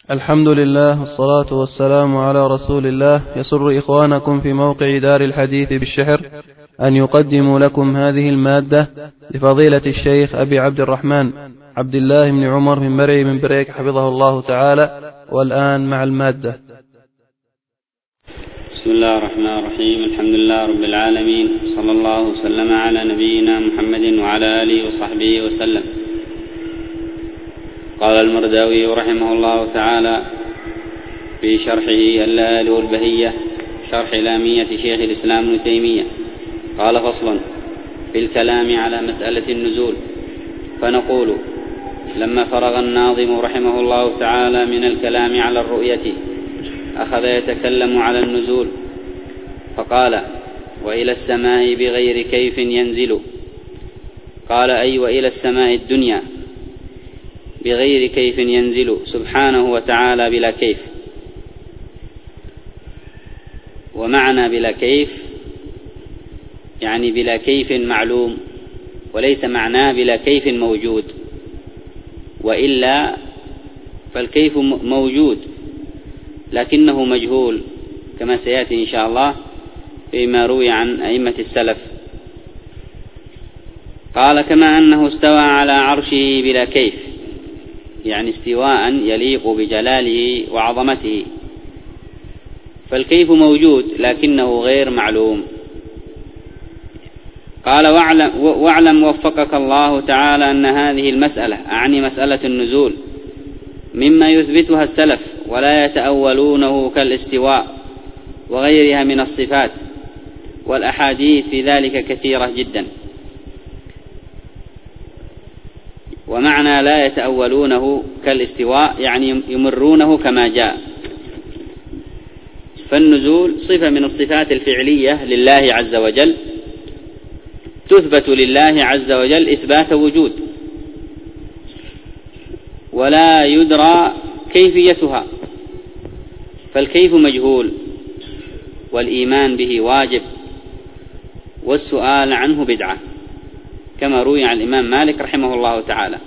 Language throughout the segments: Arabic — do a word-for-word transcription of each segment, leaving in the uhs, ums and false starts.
الحمد لله والصلاة والسلام على رسول الله. يسر إخوانكم في موقع دار الحديث بالشحر أن يقدموا لكم هذه المادة لفضيلة الشيخ أبي عبد الرحمن عبد الله بن عمر بن مرعي من بريك حفظه الله تعالى. والآن مع المادة. بسم الله الرحمن الرحيم. الحمد لله رب العالمين، صلى الله وسلم على نبينا محمد وعلى آله وصحبه وسلم. قال المرداوي رحمه الله تعالى في شرحه اللآل والبهية شرح لامية شيخ الإسلام ابن تيمية، قال: فصل في الكلام على مسألة النزول. فنقول: لما فرغ الناظم رحمه الله تعالى من الكلام على الرؤية أخذ يتكلم على النزول، فقال: وإلى السماء بغير كيف ينزل. قال: أي وإلى السماء الدنيا بغير كيف ينزل سبحانه وتعالى بلا كيف. ومعنى بلا كيف يعني بلا كيف معلوم، وليس معناه بلا كيف موجود، وإلا فالكيف موجود لكنه مجهول، كما سيأتي إن شاء الله فيما روي عن أئمة السلف. قال: كما أنه استوى على عرشه بلا كيف، يعني استواء يليق بجلاله وعظمته، فالكيف موجود لكنه غير معلوم. قال: واعلم, واعلم وفقك الله تعالى أن هذه المسألة، أعني مسألة النزول، مما يثبتها السلف ولا يتأولونه كالاستواء وغيرها من الصفات، والأحاديث في ذلك كثيرة جدا. ومعنى لا يتأولونه كالاستواء يعني يمرونه كما جاء. فالنزول صفة من الصفات الفعلية لله عز وجل، تثبت لله عز وجل إثبات وجود، ولا يدرى كيفيتها، فالكيف مجهول، والإيمان به واجب، والسؤال عنه بدعة، كما روي عن الإمام مالك رحمه الله تعالى.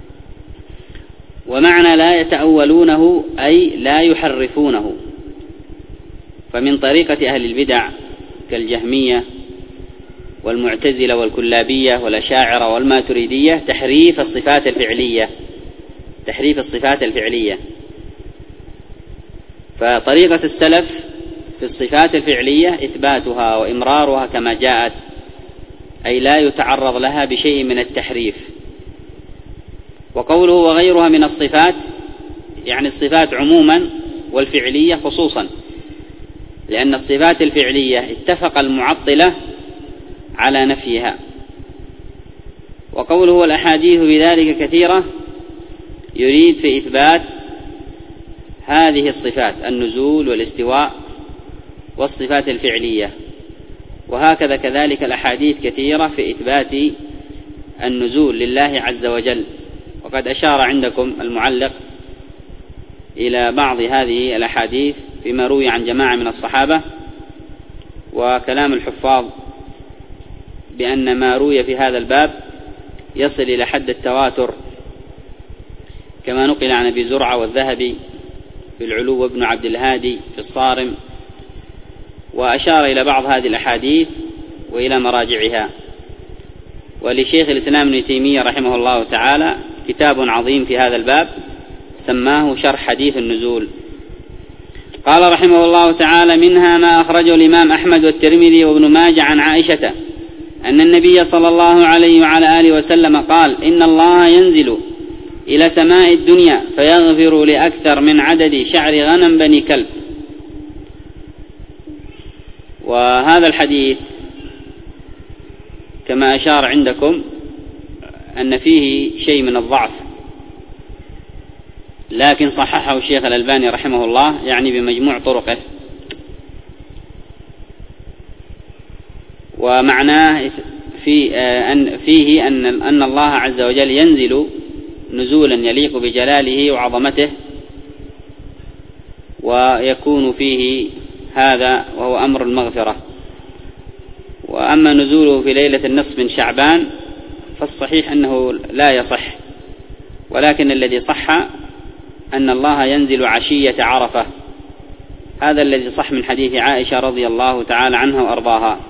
ومعنى لا يتأولونه أي لا يحرفونه، فمن طريقة أهل البدع كالجهمية والمعتزلة والكلابية والأشاعرة والماتريدية تحريف الصفات الفعلية تحريف الصفات الفعلية فطريقة السلف في الصفات الفعلية إثباتها وإمرارها كما جاءت، أي لا يتعرض لها بشيء من التحريف. وقوله وغيرها من الصفات يعني الصفات عموما والفعلية خصوصا، لأن الصفات الفعلية اتفق المعطلة على نفيها. وقوله والأحاديث بذلك كثيرة يريد في إثبات هذه الصفات، النزول والاستواء والصفات الفعلية. وهكذا كذلك الأحاديث كثيرة في إثبات النزول لله عز وجل. وقد أشار عندكم المعلق إلى بعض هذه الأحاديث فيما روي عن جماعة من الصحابة، وكلام الحفاظ بأن ما روي في هذا الباب يصل إلى حد التواتر، كما نقل عن أبي زرعة والذهبي في العلو وابن عبد الهادي في الصارم. وأشار إلى بعض هذه الأحاديث وإلى مراجعها. ولشيخ الإسلام ابن تيمية رحمه الله تعالى كتاب عظيم في هذا الباب سماه شرح حديث النزول. قال رحمه الله تعالى: منها ما أخرجه الإمام أحمد والترمذي وابن ماجه عن عائشة أن النبي صلى الله عليه وعلى آله وسلم قال: إن الله ينزل إلى سماء الدنيا فيغفر لأكثر من عدد شعر غنم بني كلب. وهذا الحديث كما أشار عندكم أن فيه شيء من الضعف، لكن صححه الشيخ الألباني رحمه الله يعني بمجموع طرقه. ومعناه في أن فيه أن أن الله عز وجل ينزل نزولا يليق بجلاله وعظمته، ويكون فيه هذا وهو أمر المغفرة. وأما نزوله في ليلة النصف من شعبان فالصحيح أنه لا يصح، ولكن الذي صح أن الله ينزل عشية عرفة، هذا الذي صح من حديث عائشة رضي الله تعالى عنها وأرضاها.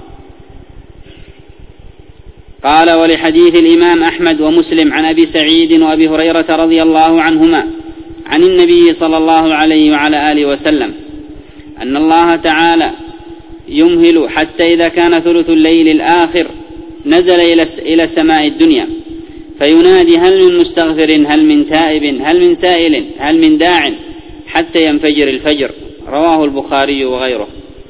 قال: ولحديث الإمام أحمد ومسلم عن أبي سعيد وأبي هريرة رضي الله عنهما عن النبي صلى الله عليه وعلى آله وسلم أن الله تعالى يمهل حتى إذا كان ثلث الليل الآخر نزل إلى السماء الدنيا فينادي: هل من مستغفر، هل من تائب، هل من سائل، هل من داع، حتى ينفجر الفجر. رواه البخاري وغيره.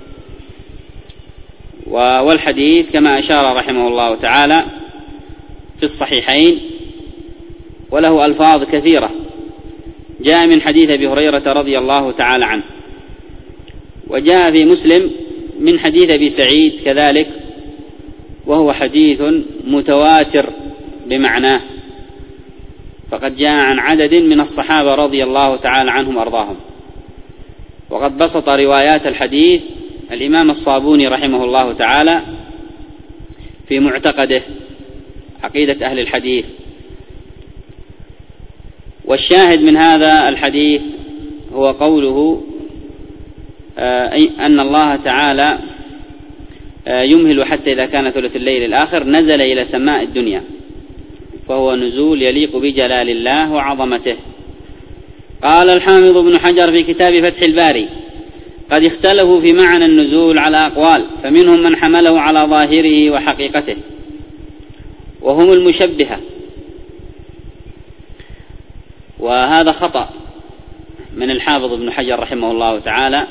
والحديث كما أشار رحمه الله تعالى في الصحيحين، وله ألفاظ كثيرة، جاء من حديث أبي هريرة رضي الله تعالى عنه، وجاء في مسلم من حديث أبي سعيد كذلك، وهو حديث متواتر بمعناه، فقد جاء عن عدد من الصحابة رضي الله تعالى عنهم وأرضاهم. وقد بسط روايات الحديث الإمام الصابوني رحمه الله تعالى في معتقده عقيدة أهل الحديث. والشاهد من هذا الحديث هو قوله أن الله تعالى يمهل حتى إذا كان ثلث الليل الآخر نزل إلى سماء الدنيا، فهو نزول يليق بجلال الله وعظمته. قال الحافظ ابن حجر في كتاب فتح الباري: قد اختلفوا في معنى النزول على أقوال، فمنهم من حمله على ظاهره وحقيقته، وهم المشبهة، وهذا خطأ من الحافظ ابن حجر رحمه الله تعالى،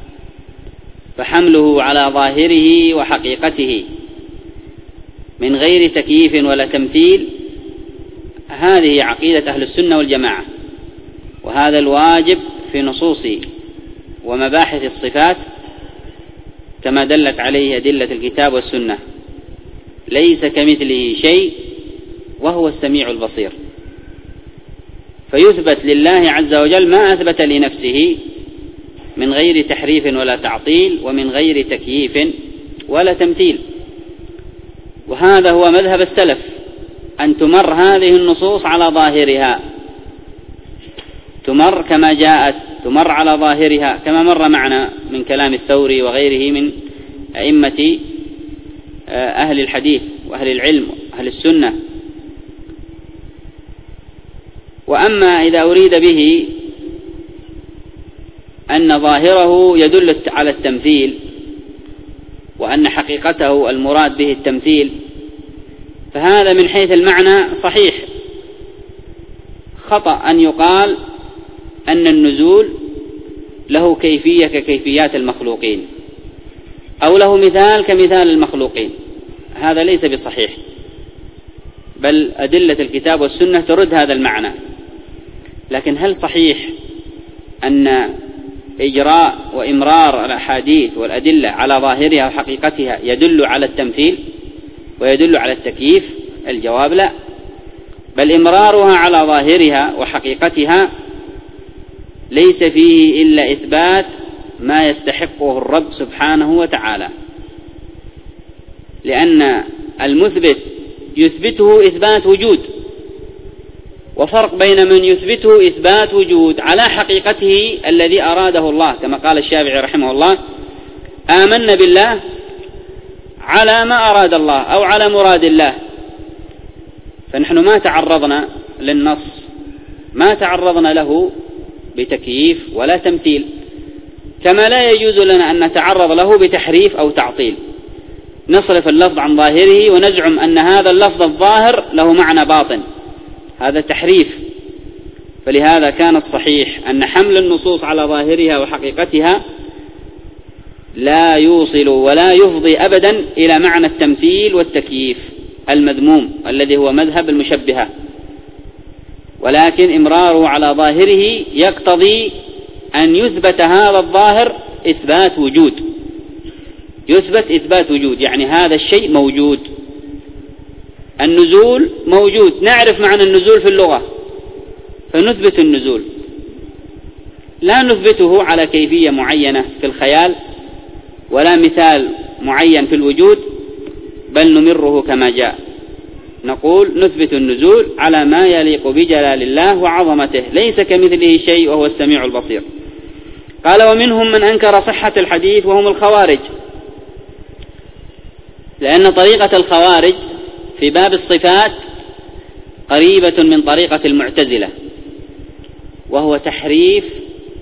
فحمله على ظاهره وحقيقته من غير تكييف ولا تمثيل هذه عقيدة أهل السنة والجماعة، وهذا الواجب في نصوص ومباحث الصفات كما دلت عليه أدلة الكتاب والسنة. ليس كمثله شيء وهو السميع البصير، فيثبت لله عز وجل ما أثبت لنفسه من غير تحريف ولا تعطيل، ومن غير تكييف ولا تمثيل. وهذا هو مذهب السلف، أن تمر هذه النصوص على ظاهرها، تمر كما جاءت، تمر على ظاهرها كما مر معنا من كلام الثوري وغيره من أئمة أهل الحديث وأهل العلم وأهل السنة. وأما إذا أريد به أن ظاهره يدل على التمثيل، وأن حقيقته المراد به التمثيل، فهذا من حيث المعنى صحيح. خطأ أن يقال أن النزول له كيفية ككيفيات المخلوقين، أو له مثال كمثال المخلوقين، هذا ليس بصحيح، بل أدلة الكتاب والسنة ترد هذا المعنى. لكن هل صحيح أن إجراء وإمرار الأحاديث والأدلة على ظاهرها وحقيقتها يدل على التمثيل ويدل على التكييف؟ الجواب لا، بل إمرارها على ظاهرها وحقيقتها ليس فيه إلا إثبات ما يستحقه الرب سبحانه وتعالى، لأن المثبت يثبته إثبات وجود، وفرق بين من يثبته إثبات وجود على حقيقته الذي أراده الله، كما قال الشافعي رحمه الله: آمنا بالله على ما أراد الله أو على مراد الله. فنحن ما تعرضنا للنص، ما تعرضنا له بتكييف ولا تمثيل، كما لا يجوز لنا أن نتعرض له بتحريف أو تعطيل، نصرف اللفظ عن ظاهره ونزعم أن هذا اللفظ الظاهر له معنى باطن، هذا تحريف. فلهذا كان الصحيح أن حمل النصوص على ظاهرها وحقيقتها لا يوصل ولا يفضي أبدا إلى معنى التمثيل والتكييف المذموم الذي هو مذهب المشبهة، ولكن إمراره على ظاهره يقتضي أن يثبت هذا الظاهر إثبات وجود، يثبت إثبات وجود، يعني هذا الشيء موجود. النزول موجود، نعرف معنى النزول في اللغة فنثبت النزول، لا نثبته على كيفية معينة في الخيال ولا مثال معين في الوجود، بل نمره كما جاء. نقول نثبت النزول على ما يليق بجلال الله وعظمته، ليس كمثله شيء وهو السميع البصير. قال ومنهم من أنكر صحة الحديث وهم الخوارج، لأن طريقة الخوارج في باب الصفات قريبة من طريقة المعتزلة، وهو تحريف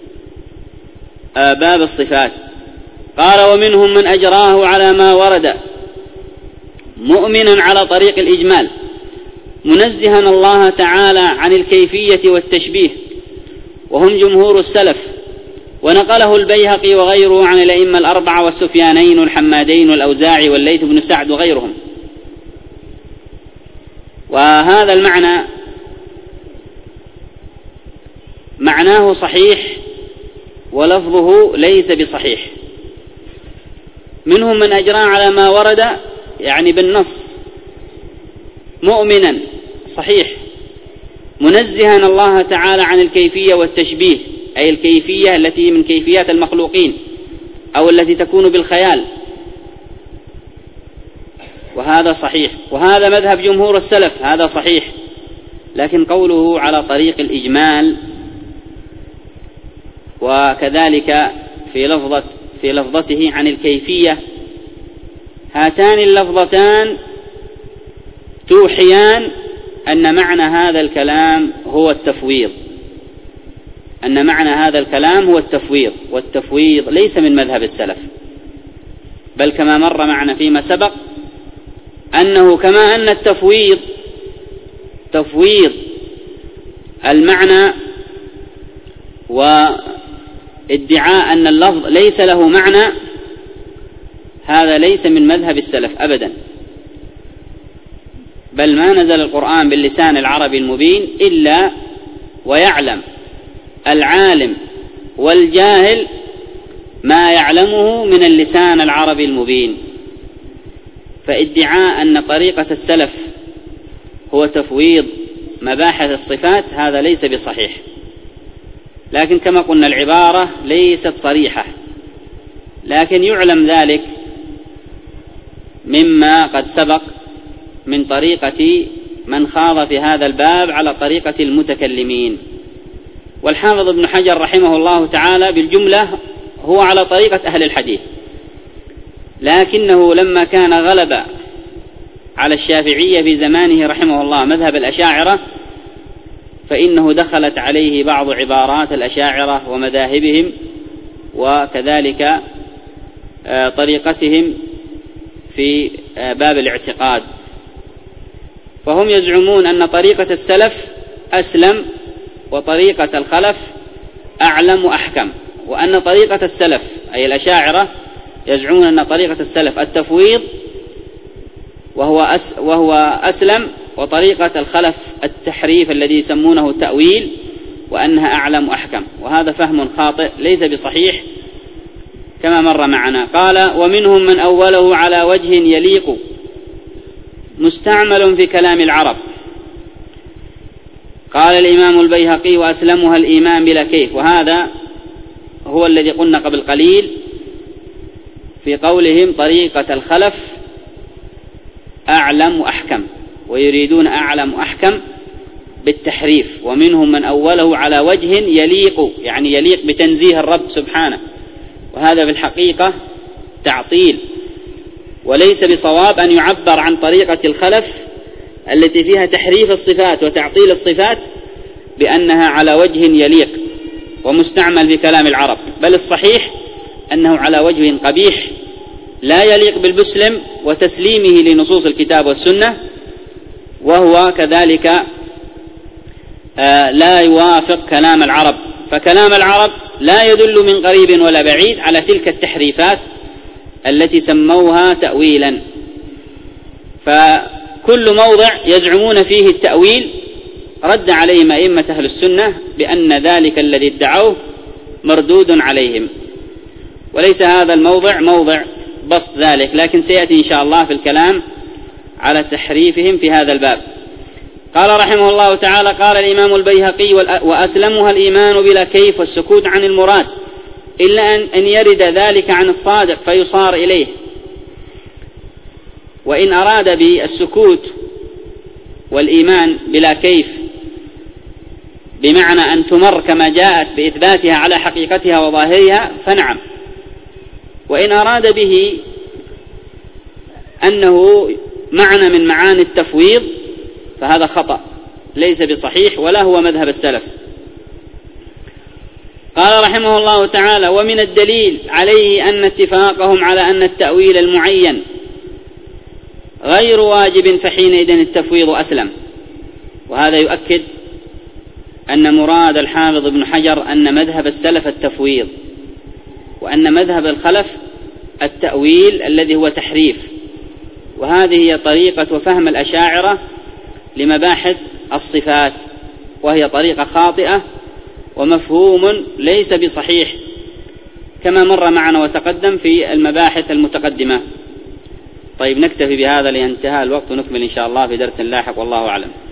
باب الصفات. قال ومنهم من أجراه على ما ورد مؤمنا على طريق الإجمال منزها الله تعالى عن الكيفية والتشبيه، وهم جمهور السلف، ونقله البيهقي وغيره عن الأئمة الأربعة والسفيانين والحمادين والأوزاعي والليث بن سعد وغيرهم. وهذا المعنى معناه صحيح ولفظه ليس بصحيح. منهم من أجرى على ما ورد يعني بالنص مؤمنا صحيح منزها الله تعالى عن الكيفية والتشبيه، أي الكيفية التي من كيفيات المخلوقين أو التي تكون بالخيال، وهذا صحيح، وهذا مذهب جمهور السلف، هذا صحيح. لكن قوله على طريق الإجمال وكذلك في لفظة في لفظته عن الكيفية، هاتان اللفظتان توحيان أن معنى هذا الكلام هو التفويض، أن معنى هذا الكلام هو التفويض، والتفويض ليس من مذهب السلف، بل كما مر معنا فيما سبق أنه كما أن التفويض تفويض المعنى وادعاء أن اللفظ ليس له معنى، هذا ليس من مذهب السلف أبدا، بل ما نزل القرآن باللسان العربي المبين إلا ويعلم العالم والجاهل ما يعلمه من اللسان العربي المبين. فادعاء أن طريقة السلف هو تفويض مباحث الصفات هذا ليس بصحيح، لكن كما قلنا العبارة ليست صريحة، لكن يعلم ذلك مما قد سبق من طريقة من خاض في هذا الباب على طريقة المتكلمين. والحافظ ابن حجر رحمه الله تعالى بالجملة هو على طريقة أهل الحديث، لكنه لما كان غلب على الشافعية في زمانه رحمه الله مذهب الأشاعرة، فإنه دخلت عليه بعض عبارات الأشاعرة ومذاهبهم وكذلك طريقتهم في باب الاعتقاد. فهم يزعمون أن طريقة السلف أسلم وطريقة الخلف أعلم وأحكم، وأن طريقة السلف أي الأشاعرة يزعمون أن طريقة السلف التفويض وهو أس وهو أسلم، وطريقة الخلف التحريف الذي يسمونه التأويل وأنها أعلم وأحكم، وهذا فهم خاطئ ليس بصحيح كما مر معنا. قال ومنهم من أوله على وجه يليق مستعمل في كلام العرب. قال الإمام البيهقي وأسلمها الإيمان بلا كيف، وهذا هو الذي قلنا قبل قليل في قولهم طريقة الخلف أعلم وأحكم، ويريدون أعلم وأحكم بالتحريف. ومنهم من أوله على وجه يليق يعني يليق بتنزيه الرب سبحانه، وهذا بالحقيقة تعطيل، وليس بصواب أن يعبر عن طريقة الخلف التي فيها تحريف الصفات وتعطيل الصفات بأنها على وجه يليق ومستعمل في كلام العرب، بل الصحيح أنه على وجه قبيح لا يليق بالمسلم وتسليمه لنصوص الكتاب والسنة، وهو كذلك لا يوافق كلام العرب، فكلام العرب لا يدل من قريب ولا بعيد على تلك التحريفات التي سموها تأويلا. فكل موضع يزعمون فيه التأويل رد عليهم أئمة أهل السنة بأن ذلك الذي ادعوه مردود عليهم، وليس هذا الموضع موضع بسط ذلك، لكن سيأتي إن شاء الله في الكلام على تحريفهم في هذا الباب. قال رحمه الله تعالى قال الإمام البيهقي وأسلمها الإيمان بلا كيف والسكوت عن المراد إلا أن يرد ذلك عن الصادق فيصار إليه. وإن أراد بالسكوت والإيمان بلا كيف بمعنى أن تمر كما جاءت بإثباتها على حقيقتها وظاهرها فنعم، وإن أراد به أنه معنى من معاني التفويض فهذا خطأ ليس بصحيح ولا هو مذهب السلف. قال رحمه الله تعالى: ومن الدليل عليه أن اتفاقهم على أن التأويل المعين غير واجب فحينئذ التفويض أسلم. وهذا يؤكد أن مراد الحافظ ابن حجر أن مذهب السلف التفويض، وأن مذهب الخلف التأويل الذي هو تحريف. وهذه هي طريقة وفهم الأشاعرة لمباحث الصفات، وهي طريقة خاطئة ومفهوم ليس بصحيح كما مر معنا وتقدم في المباحث المتقدمة. طيب نكتفي بهذا لانتهاء الوقت ونكمل إن شاء الله في درس لاحق، والله أعلم.